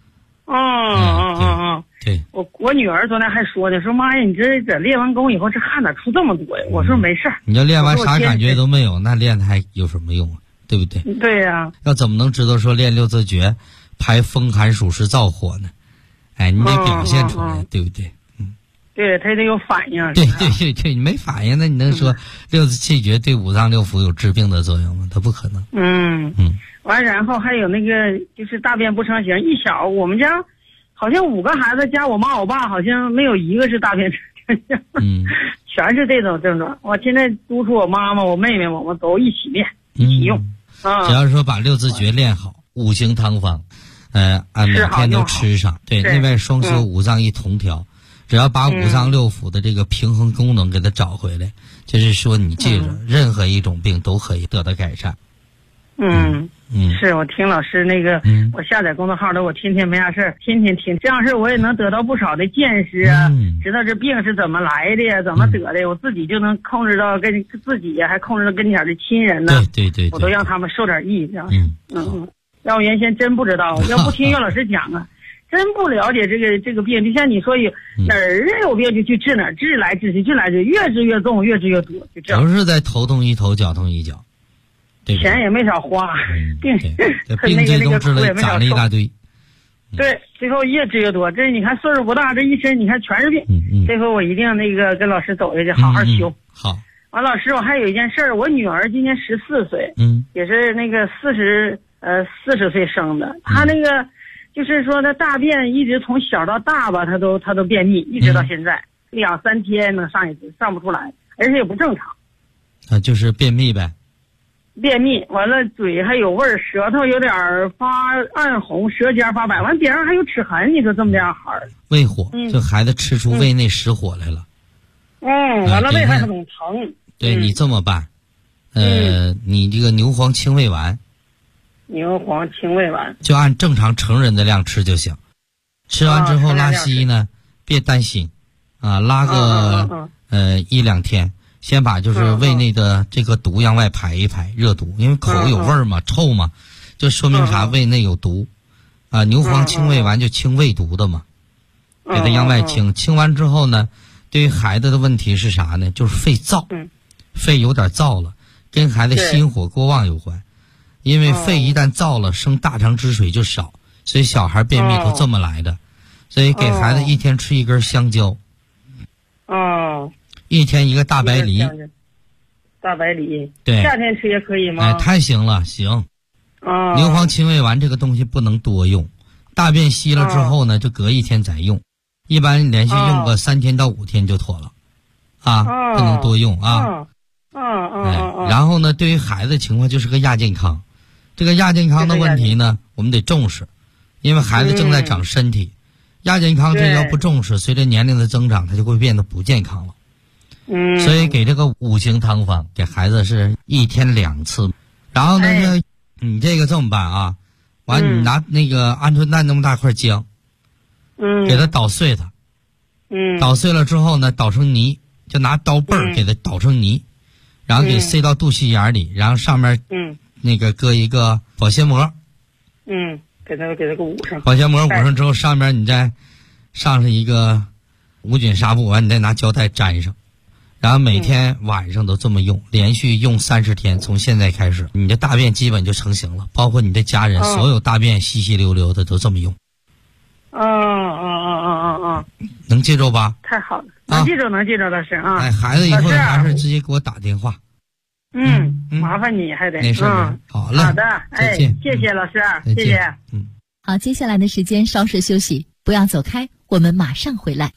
对。 我女儿昨天还说呢，说妈呀，你这练完功以后，这汗咋出这么多呀？我说没事儿。 你要练完啥感觉都没有，那练它还有什么用啊？对不对？ 对呀。 要怎么能知道说练6字诀排风寒暑湿燥火呢？你得表现出来，对不对？ 对，他得有反应。 对，你没反应，那你能说6字气诀对5脏6腑有治病的作用吗？它不可能。 完，然后还有那个就是大便不成形，小我们家好像5个孩子加我妈我爸，好像没有一个是大便成形。全是这种症状。我现在督促我妈妈、我妹妹，我们都一起练，一起用。 只要是说把6字诀练好，5行汤方。每天都吃上，对，内外双修，5脏一同调， 只要把五脏六腑的这个平衡功能给它找回来，就是说你记着，任何一种病都可以得到改善。 是我听老师那个，我下载公众号的，我天天没啥事儿，天天听，这样式我也能得到不少的见识啊，知道这病是怎么来的呀，怎么得的，我自己就能控制到跟自己呀，还控制到跟前的亲人呢， 对， 我都让他们受点益，这样要我原先真不知道，要不听岳老师讲啊，真不了解这个病，就像你说有哪儿有病就去治哪儿，治来治去，越治越重，越治越多，就这样。 都是在头痛医头，脚痛医脚。 钱也没少花，病最终治了攒了一大堆。 对，最后越治越多。这你看岁数不大，这一身你看全是病。这回我一定那个跟老师走下去，好好修。 好。 完，老师，我还有一件事儿，我女儿今年14岁，也是那个40岁生的。她那个就是说，她大便一直从小到大吧，她都便秘，一直到现在2-3天能上一次，上不出来，而且也不正常。 就是便秘呗。 便秘完了，嘴还有味儿，舌头有点发暗红，舌尖发白，完边上还有齿痕。你说这么这样孩儿， 胃火，这孩子吃出胃内实火来了。 完了胃还很疼。 对，你这么办，你这个牛黄清胃丸，就按正常成人的量吃就行。吃完之后拉稀呢，别担心，拉个1-2天。先把就是胃内的这个毒向外排一排，热毒，因为口有味儿嘛，臭嘛，就说明啥？胃内有毒，牛黄清胃丸就清胃毒的嘛，给它向外清。清完之后呢，对于孩子的问题是啥呢？就是肺燥，肺有点燥了，跟孩子心火过旺有关。因为肺一旦燥了，生大肠之水就少，所以小孩便秘都这么来的。所以给孩子一天吃1根香蕉。1天1个大白梨，对， 夏天吃也可以吗？ 太行了，行。牛黄清胃丸这个东西不能多用，大便稀了之后呢，就隔1天再用，一般连续用个3天到5天就妥了，不能多用啊。然后呢，对于孩子情况就是个亚健康，这个亚健康的问题呢，我们得重视，因为孩子正在长身体，亚健康这个要不重视，随着年龄的增长，它就会变得不健康了。所以给这个5行汤方给孩子是1天2次，然后呢，你这个这么办啊？完，你拿那个鹌鹑蛋那么大块姜，给它捣碎它，捣碎了之后呢，捣成泥，就拿刀背儿给它捣成泥，然后给塞到肚脐眼里，然后上面那个搁一个保鲜膜， 给它个捂上， 保鲜膜捂上之后，上面你再上一个无菌纱布，完你再拿胶带粘上。然后每天晚上都这么用，连续用30天，从现在开始，你的大便基本就成型了，包括你的家人，所有大便稀稀溜溜的都这么用。能记住吧？ 太好了，能记住，老师啊。 孩子以后有啥事直接给我打电话。 麻烦你还得。 没事。好了。 好的，再见。谢谢老师，谢谢。 好，接下来的时间稍事休息，不要走开，我们马上回来。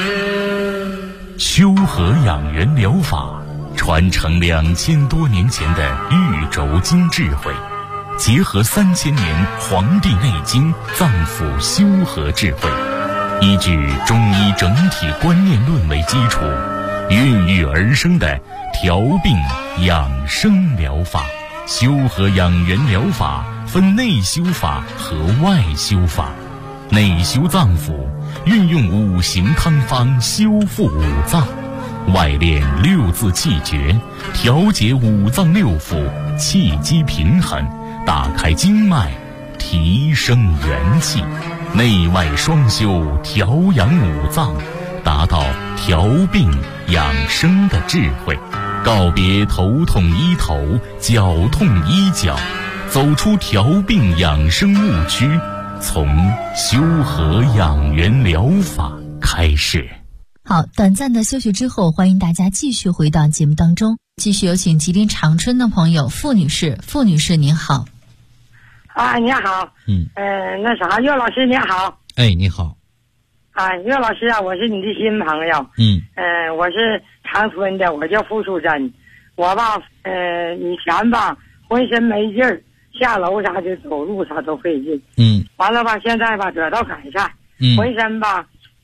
修和养元疗法传承2000多年前的玉轴经智慧，结合3000年《黄帝内经》脏腑修和智慧，依据中医整体观念论为基础，孕育而生的调病养生疗法。修和养元疗法分内修法和外修法。内修脏腑，运用5行汤方修复五脏；外练6字气诀，调节五脏六腑，气机平衡，打开经脉，提升元气。内外双修，调养五脏，达到调病养生的智慧。告别头痛医头，脚痛医脚，走出调病养生误区，从修和养元疗法开始。 好，短暂的休息之后，欢迎大家继续回到节目当中，继续有请吉林长春的朋友傅女士。傅女士您好。 你好。那啥，岳老师您好。 你好。 岳老师啊，我是你的新朋友。我是长春的，我叫傅淑珍。我吧，以前吧浑身没劲儿，下楼啥的走路啥都费劲。完了吧，现在吧得到改善。浑身吧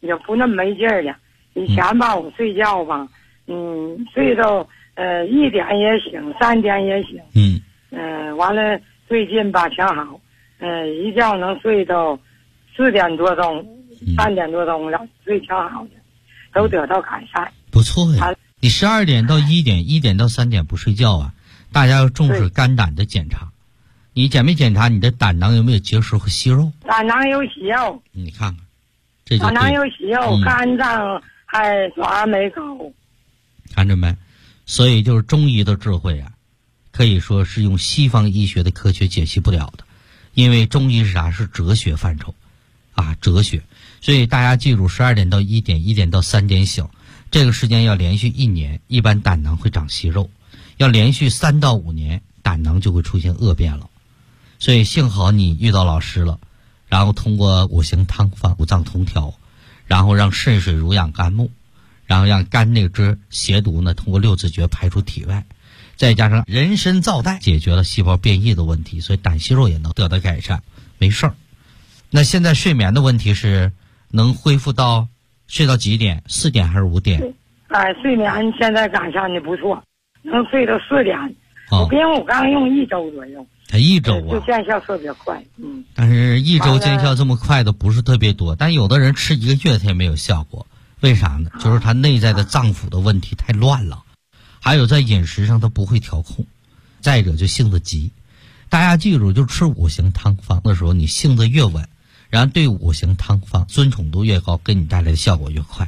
也不那么没劲儿了。以前吧，我睡觉吧，睡到1点也醒，3点也醒。完了最近吧挺好，一觉能睡到4点多钟、3点多钟了，睡挺好的，都得到改善。 不错呀，你12点到1点，1点到3点不睡觉啊？大家要重视肝胆的检查。你检没检查你的胆囊有没有结石和息肉？ 胆囊有息肉。 你看看，这就对。 胆囊有息肉，肝脏还转没高。 看着没？所以就是中医的智慧啊，可以说是用西方医学的科学解析不了的，因为中医是啥？是哲学范畴啊，哲学。所以大家记住，12点到1点，1点到3点醒，这个时间要连续1年，一般胆囊会长息肉；要连续3到5年，胆囊就会出现恶变了。所以幸好你遇到老师了，然后通过5行汤方、五脏同调，然后让肾水濡养肝木，然后让肝那支邪毒呢通过6字诀排出体外，再加上人参皂苷解决了细胞变异的问题，所以胆息肉也能得到改善，没事儿。那现在睡眠的问题是能恢复到睡到几点？4点还是5点？ 睡眠现在改善的不错，能睡到4点。因为我刚用1周左右。 才1周啊， 就见效特别快。 但是1周见效这么快的不是特别多，但有的人吃1个月他也没有效果，为啥呢？就是他内在的脏腑的问题太乱了，还有在饮食上他不会调控，再者就性子急。大家记住，就吃5行汤方的时候，你性子越稳，然后对5行汤方尊崇度越高，给你带来的效果越快。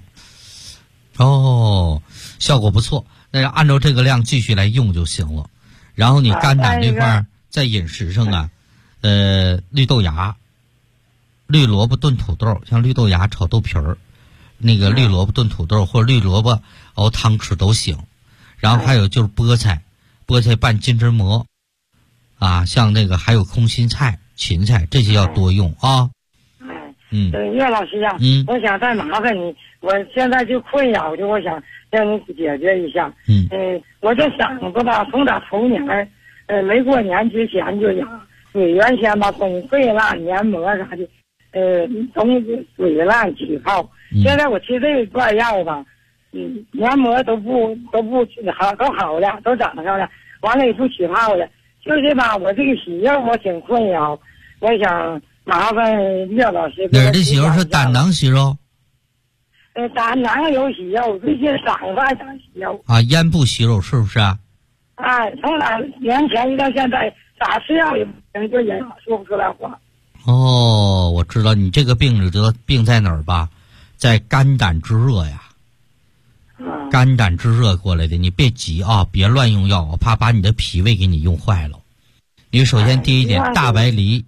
效果不错，那就按照这个量继续来用就行了。然后你肝胆这块在饮食上啊，绿豆芽、绿萝卜炖土豆，像绿豆芽炒豆皮儿，那个绿萝卜炖土豆或者绿萝卜熬汤吃都行。然后还有就是菠菜拌金针蘑啊，像那个还有空心菜、芹菜，这些要多用啊。 岳老师啊，我想再麻烦你，我现在就困扰的，我想让你解决一下。我就想着吧，从打头年没过年之前就养水原先吧，从肺烂、黏膜啥的，从水烂起泡。现在我吃这罐药吧，黏膜都不好，都好了，都长上了，完了也不起泡了。就是吧，我这个息肉我挺困扰，我想麻烦岳老师。 哪儿的息肉？是胆囊息肉？ 胆囊有息肉，最近嗓子还长息肉。 咽部息肉是不是啊？ 从2年前一到现在，咋吃药也不行，就也说不出来话。 我知道你这个病在哪儿吧？在肝胆之热呀。肝胆之热过来的，你别急啊，别乱用药，我怕把你的脾胃给你用坏了。你首先第一点，大白梨、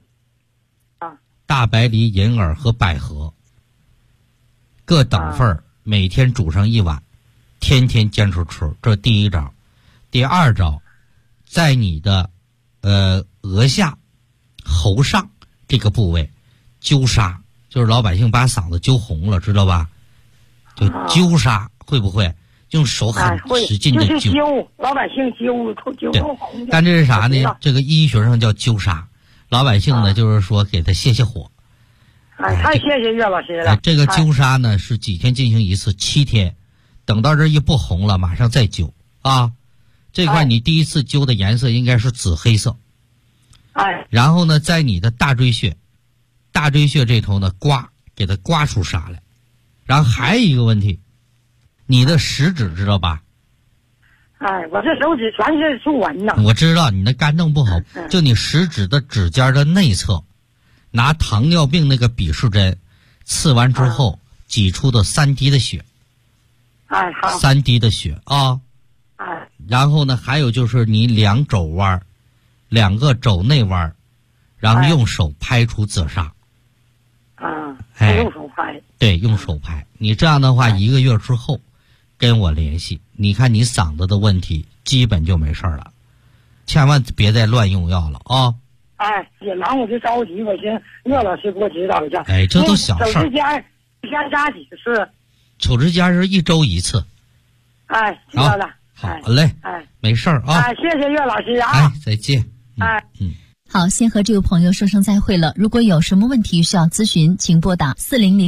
银耳和百合各等份，每天煮上1碗，天天坚持吃，这是第一招。第二招，在你的额下、喉上这个部位灸痧，就是老百姓把嗓子灸红了，知道吧？就灸痧，会不会用手很使劲的灸？老百姓灸红。 但这是啥呢？这个医学上叫灸痧，老百姓呢就是说给他泄火。 太谢谢岳老师了。 这个灸痧呢是几天进行一次，7天，等到这一不红了，马上再灸啊。这块你第一次灸的颜色应该是紫黑色。然后呢，在你的大椎穴这头呢给它刮出痧来。然后还有一个问题，你的食指知道吧？ 我这手指全是竖纹呢。 我知道你的肝脏不好，就你食指的指尖的内侧，拿糖尿病那个笔试针刺完之后，挤出的3滴的血。 好。 3滴的血啊。然后呢，还有就是你2肘弯，2个肘内弯，然后用手拍出紫砂。 用手拍。 对，用手拍。你这样的话，1个月之后跟我联系，你看你嗓子的问题基本就没事了，千万别再乱用药了啊！ 也忙我就着急，我寻岳老师给我指导一下。 这都小事。 手指尖一天扎几次？ 手指尖是1周1次。 知道了。 好嘞。没事啊。 谢谢岳老师啊。 再见。 好，先和这位朋友说声再会了。如果有什么问题需要咨询，请拨打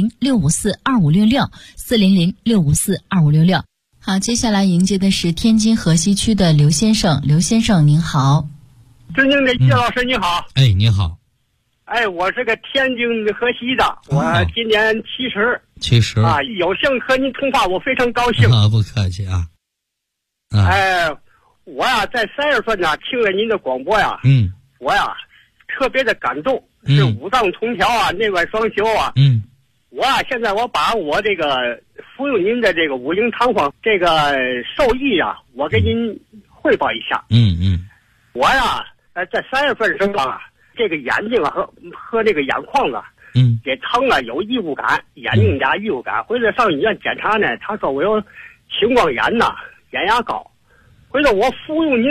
400-654-2566，400-654-2566。好，接下来迎接的是天津河西区的刘先生。刘先生您好。 尊敬的谢老师你好。 哎，你好。 哎，我是个天津河西的，我今年70啊，有幸和您通话，我非常高兴。 不客气啊。 哎，我呀在3月份呢听了您的广播呀，我呀特别的感动，是五脏同调啊，内外双修啊。我呀现在我把我这个服用您的这个五灵堂皇这个受益啊，我给您汇报一下。我呀在3月份时候啊，这个眼睛啊和这个眼眶啊，也疼了，有异物感，眼睛加异物感。回来上医院检查呢，他说我有青光眼呐，眼压高。回来我服用您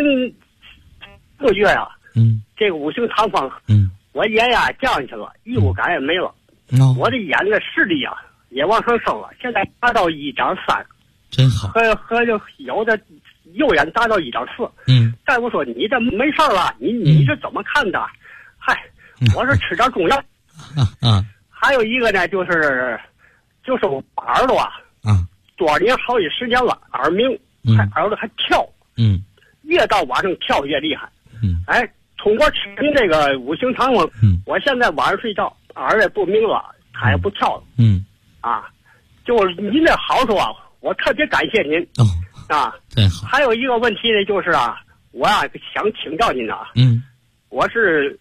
1个月啊，这个五行堂方，我眼压降去了，异物感也没了。我的眼的视力啊也往上升了，现在达到1.3， 真好。 和有的右眼达到1.4。大夫说你这没事了，你是怎么看的？嗨，我是吃点中药。还有一个呢，就是我耳朵啊，多少年好几10年了，耳鸣，耳朵还跳，越到晚上跳越厉害。哎，通过吃您这个五行堂皇，我现在晚上睡觉耳朵也不鸣了，它也不跳了。就是您的好处啊，我特别感谢您。 真好。 还有一个问题呢，就是啊，我呀想请教您啊，我是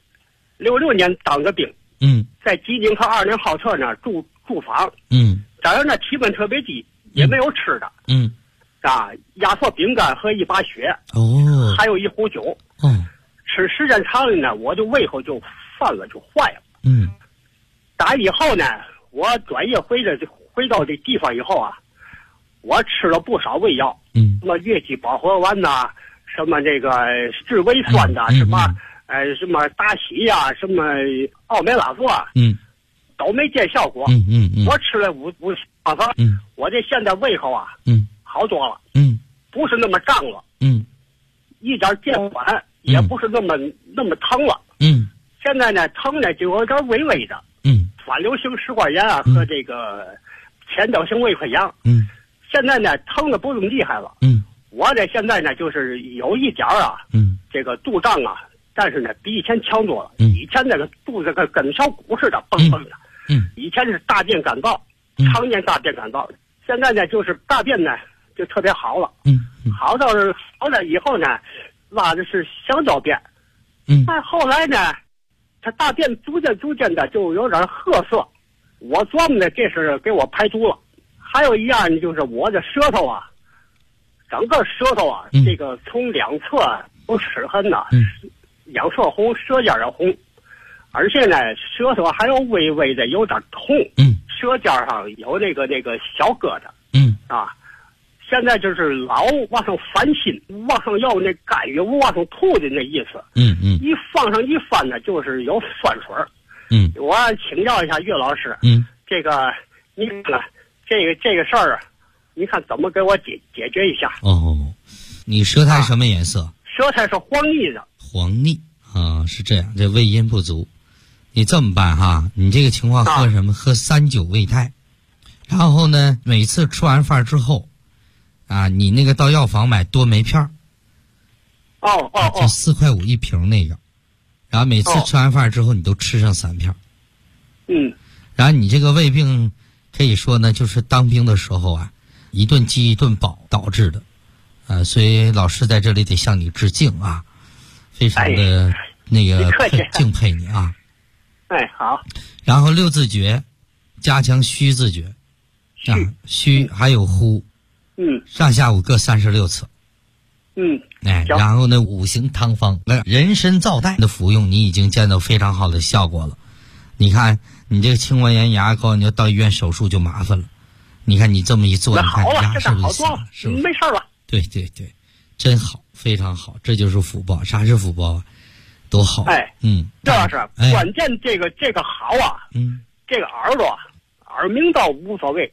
66年当的兵，在吉林和2年号册呢住房，当然呢体温特别低，也没有吃的，压缩饼干和一把血，还有一壶酒，吃时间长了呢，我就胃口就犯了，就坏了。打以后呢，我转业回到这地方以后啊，我吃了不少胃药，什么越级保和丸呐，什么这个治胃酸的，什么达喜呀，什么奥美拉唑啊，都没见效果。我吃了五方法，我这现在胃口啊，好多了，不是那么胀了，一点见缓，也不是那么疼了，现在呢疼呢就有点微微的，反流性食管炎啊和这个前导性胃溃疡，现在呢疼的不那么厉害了，我这现在呢就是有一点啊，这个肚胀啊，但是呢比以前强多了，以前那个肚子跟小鼓似的蹦蹦的，以前是大便干燥，常年大便干燥，现在呢就是大便呢就特别好了，好了以后呢拉的是小小便，但后来呢他大便逐渐的就有点褐色，我琢磨呢这是给我排毒了。还有一样呢，就是我的舌头啊，整个舌头啊，这个从两侧有齿痕呐，两侧红，舌尖也红，而且呢，舌头还有微微的有点痛，舌尖上有那个小疙瘩，现在就是老往上翻心，往上要那干预，往上吐的那意思，一放上一翻呢，就是有酸水，我请教一下岳老师，这个你看。这个事儿啊，你看怎么给我解决一下？ 你舌苔什么颜色？ 舌苔是黄腻的。 黄腻啊，是这样，这胃阴不足。你这么办哈，你这个情况喝什么？喝3-9胃泰。然后呢，每次吃完饭之后，你那个到药房买多酶片儿。就4块5一瓶那个，然后每次吃完饭之后，你都吃上3片。然后你这个胃病。可以说呢，就是当兵的时候啊，一顿饥一顿饱导致的，所以老师在这里得向你致敬啊，非常的那个敬佩你啊。 好。 然后6字诀，加强虚字诀，虚还有呼，上下午各36次。然后呢，五行汤方，人参皂苷的服用，你已经见到非常好的效果了。你看。你这个青光眼牙膏，你要到医院手术就麻烦了。你看你这么一做，你看牙是不是死了？是不是？ 没事了。 对，真好，非常好，这就是福报。啥是福报啊？多好。 这要是关键这个好啊。这个耳朵耳鸣倒无所谓，